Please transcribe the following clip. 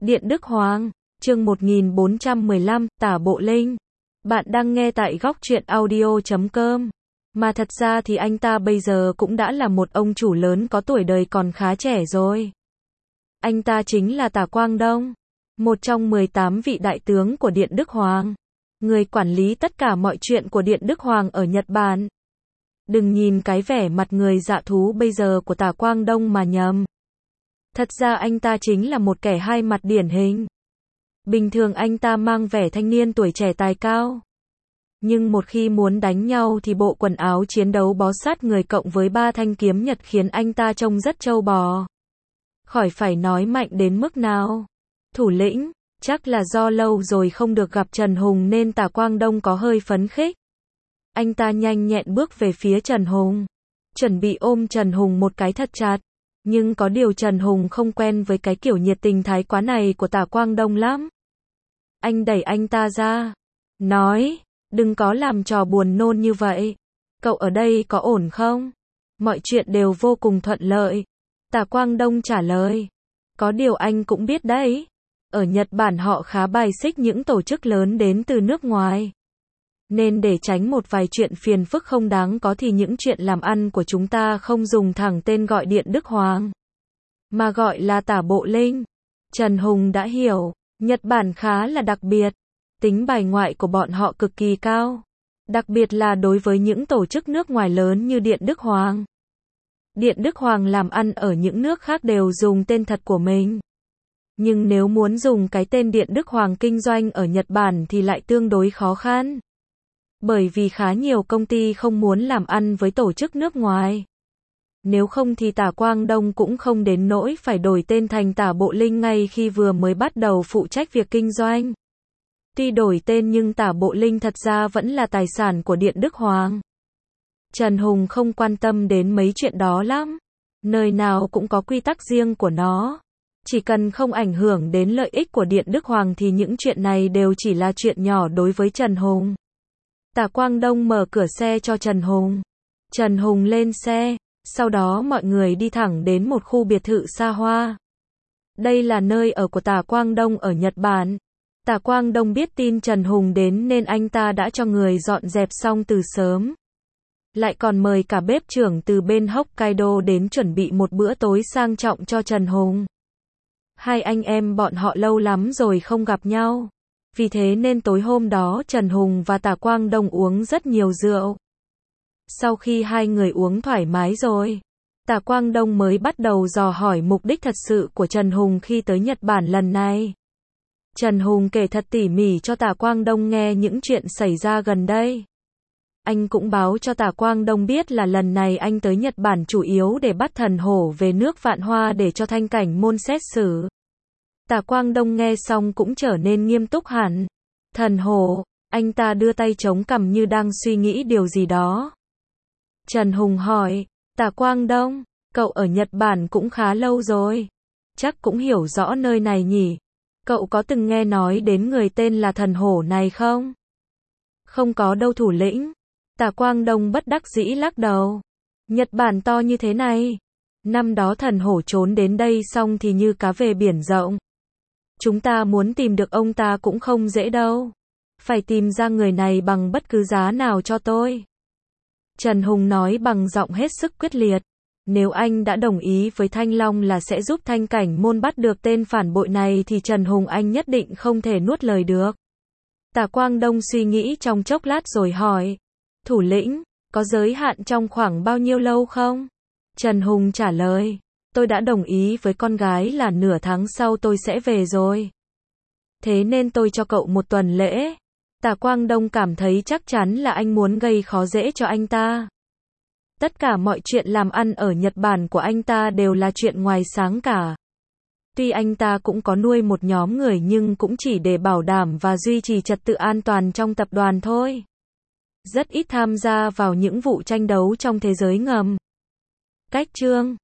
Điện Đức Hoàng, chương 1415, Tả Bộ Linh. Bạn đang nghe tại góc truyện audio.com. Mà thật ra thì anh ta bây giờ cũng đã là một ông chủ lớn có tuổi đời còn khá trẻ rồi. Anh ta chính là Tả Quang Đông, một trong 18 vị đại tướng của Điện Đức Hoàng, người quản lý tất cả mọi chuyện của Điện Đức Hoàng ở Nhật Bản. Đừng nhìn cái vẻ mặt người dạ thú bây giờ của Tả Quang Đông mà nhầm. Thật ra anh ta chính là một kẻ hai mặt điển hình. Bình thường anh ta mang vẻ thanh niên tuổi trẻ tài cao. Nhưng một khi muốn đánh nhau thì bộ quần áo chiến đấu bó sát người cộng với 3 thanh kiếm nhật khiến anh ta trông rất trâu bò. Khỏi phải nói mạnh đến mức nào. Thủ lĩnh, chắc là do lâu rồi không được gặp Trần Hùng nên Tả Quang Đông có hơi phấn khích. Anh ta nhanh nhẹn bước về phía Trần Hùng, chuẩn bị ôm Trần Hùng một cái thật chặt. Nhưng có điều Trần Hùng không quen với cái kiểu nhiệt tình thái quá này của Tả Quang Đông lắm. Anh đẩy anh ta ra, nói, đừng có làm trò buồn nôn như vậy. Cậu ở đây có ổn không? Mọi chuyện đều vô cùng thuận lợi. Tả Quang Đông trả lời, có điều anh cũng biết đấy. Ở Nhật Bản họ khá bài xích những tổ chức lớn đến từ nước ngoài. Nên để tránh một vài chuyện phiền phức không đáng có thì những chuyện làm ăn của chúng ta không dùng thẳng tên gọi Điện Đức Hoàng, mà gọi là Tả Bộ Linh. Trần Hùng đã hiểu, Nhật Bản khá là đặc biệt. Tính bài ngoại của bọn họ cực kỳ cao. Đặc biệt là đối với những tổ chức nước ngoài lớn như Điện Đức Hoàng. Điện Đức Hoàng làm ăn ở những nước khác đều dùng tên thật của mình. Nhưng nếu muốn dùng cái tên Điện Đức Hoàng kinh doanh ở Nhật Bản thì lại tương đối khó khăn. Bởi vì khá nhiều công ty không muốn làm ăn với tổ chức nước ngoài. Nếu không thì Tả Quang Đông cũng không đến nỗi phải đổi tên thành Tả Bộ Linh ngay khi vừa mới bắt đầu phụ trách việc kinh doanh. Tuy đổi tên nhưng Tả Bộ Linh thật ra vẫn là tài sản của Điện Đức Hoàng. Trần Hùng không quan tâm đến mấy chuyện đó lắm. Nơi nào cũng có quy tắc riêng của nó. Chỉ cần không ảnh hưởng đến lợi ích của Điện Đức Hoàng thì những chuyện này đều chỉ là chuyện nhỏ đối với Trần Hùng. Tả Quang Đông mở cửa xe cho Trần Hùng. Trần Hùng lên xe, sau đó mọi người đi thẳng đến một khu biệt thự xa hoa. Đây là nơi ở của Tả Quang Đông ở Nhật Bản. Tả Quang Đông biết tin Trần Hùng đến nên anh ta đã cho người dọn dẹp xong từ sớm. Lại còn mời cả bếp trưởng từ bên Hokkaido đến chuẩn bị một bữa tối sang trọng cho Trần Hùng. Hai anh em bọn họ lâu lắm rồi không gặp nhau. Vì thế nên tối hôm đó Trần Hùng và Tả Quang Đông uống rất nhiều rượu. Sau khi hai người uống thoải mái rồi, Tả Quang Đông mới bắt đầu dò hỏi mục đích thật sự của Trần Hùng khi tới Nhật Bản lần này. Trần Hùng kể thật tỉ mỉ cho Tả Quang Đông nghe những chuyện xảy ra gần đây. Anh cũng báo cho Tả Quang Đông biết là lần này anh tới Nhật Bản chủ yếu để bắt thần hổ về nước Vạn Hoa để cho Thanh Cảnh Môn xét xử. Tả Quang Đông nghe xong cũng trở nên nghiêm túc hẳn. Thần hổ, anh ta đưa tay chống cằm như đang suy nghĩ điều gì đó. Trần Hùng hỏi, Tả Quang Đông, cậu ở Nhật Bản cũng khá lâu rồi. Chắc cũng hiểu rõ nơi này nhỉ? Cậu có từng nghe nói đến người tên là thần hổ này không? Không có đâu thủ lĩnh. Tả Quang Đông bất đắc dĩ lắc đầu. Nhật Bản to như thế này. Năm đó thần hổ trốn đến đây xong thì như cá về biển rộng. Chúng ta muốn tìm được ông ta cũng không dễ đâu. Phải tìm ra người này bằng bất cứ giá nào cho tôi. Trần Hùng nói bằng giọng hết sức quyết liệt. Nếu anh đã đồng ý với Thanh Long là sẽ giúp Thanh Cảnh Môn bắt được tên phản bội này thì Trần Hùng anh nhất định không thể nuốt lời được. Tả Quang Đông suy nghĩ trong chốc lát rồi hỏi. Thủ lĩnh, có giới hạn trong khoảng bao nhiêu lâu không? Trần Hùng trả lời. Tôi đã đồng ý với con gái là nửa tháng sau tôi sẽ về rồi. Thế nên tôi cho cậu một tuần lễ. Tả Quang Đông cảm thấy chắc chắn là anh muốn gây khó dễ cho anh ta. Tất cả mọi chuyện làm ăn ở Nhật Bản của anh ta đều là chuyện ngoài sáng cả. Tuy anh ta cũng có nuôi một nhóm người nhưng cũng chỉ để bảo đảm và duy trì trật tự an toàn trong tập đoàn thôi. Rất ít tham gia vào những vụ tranh đấu trong thế giới ngầm. Cách chương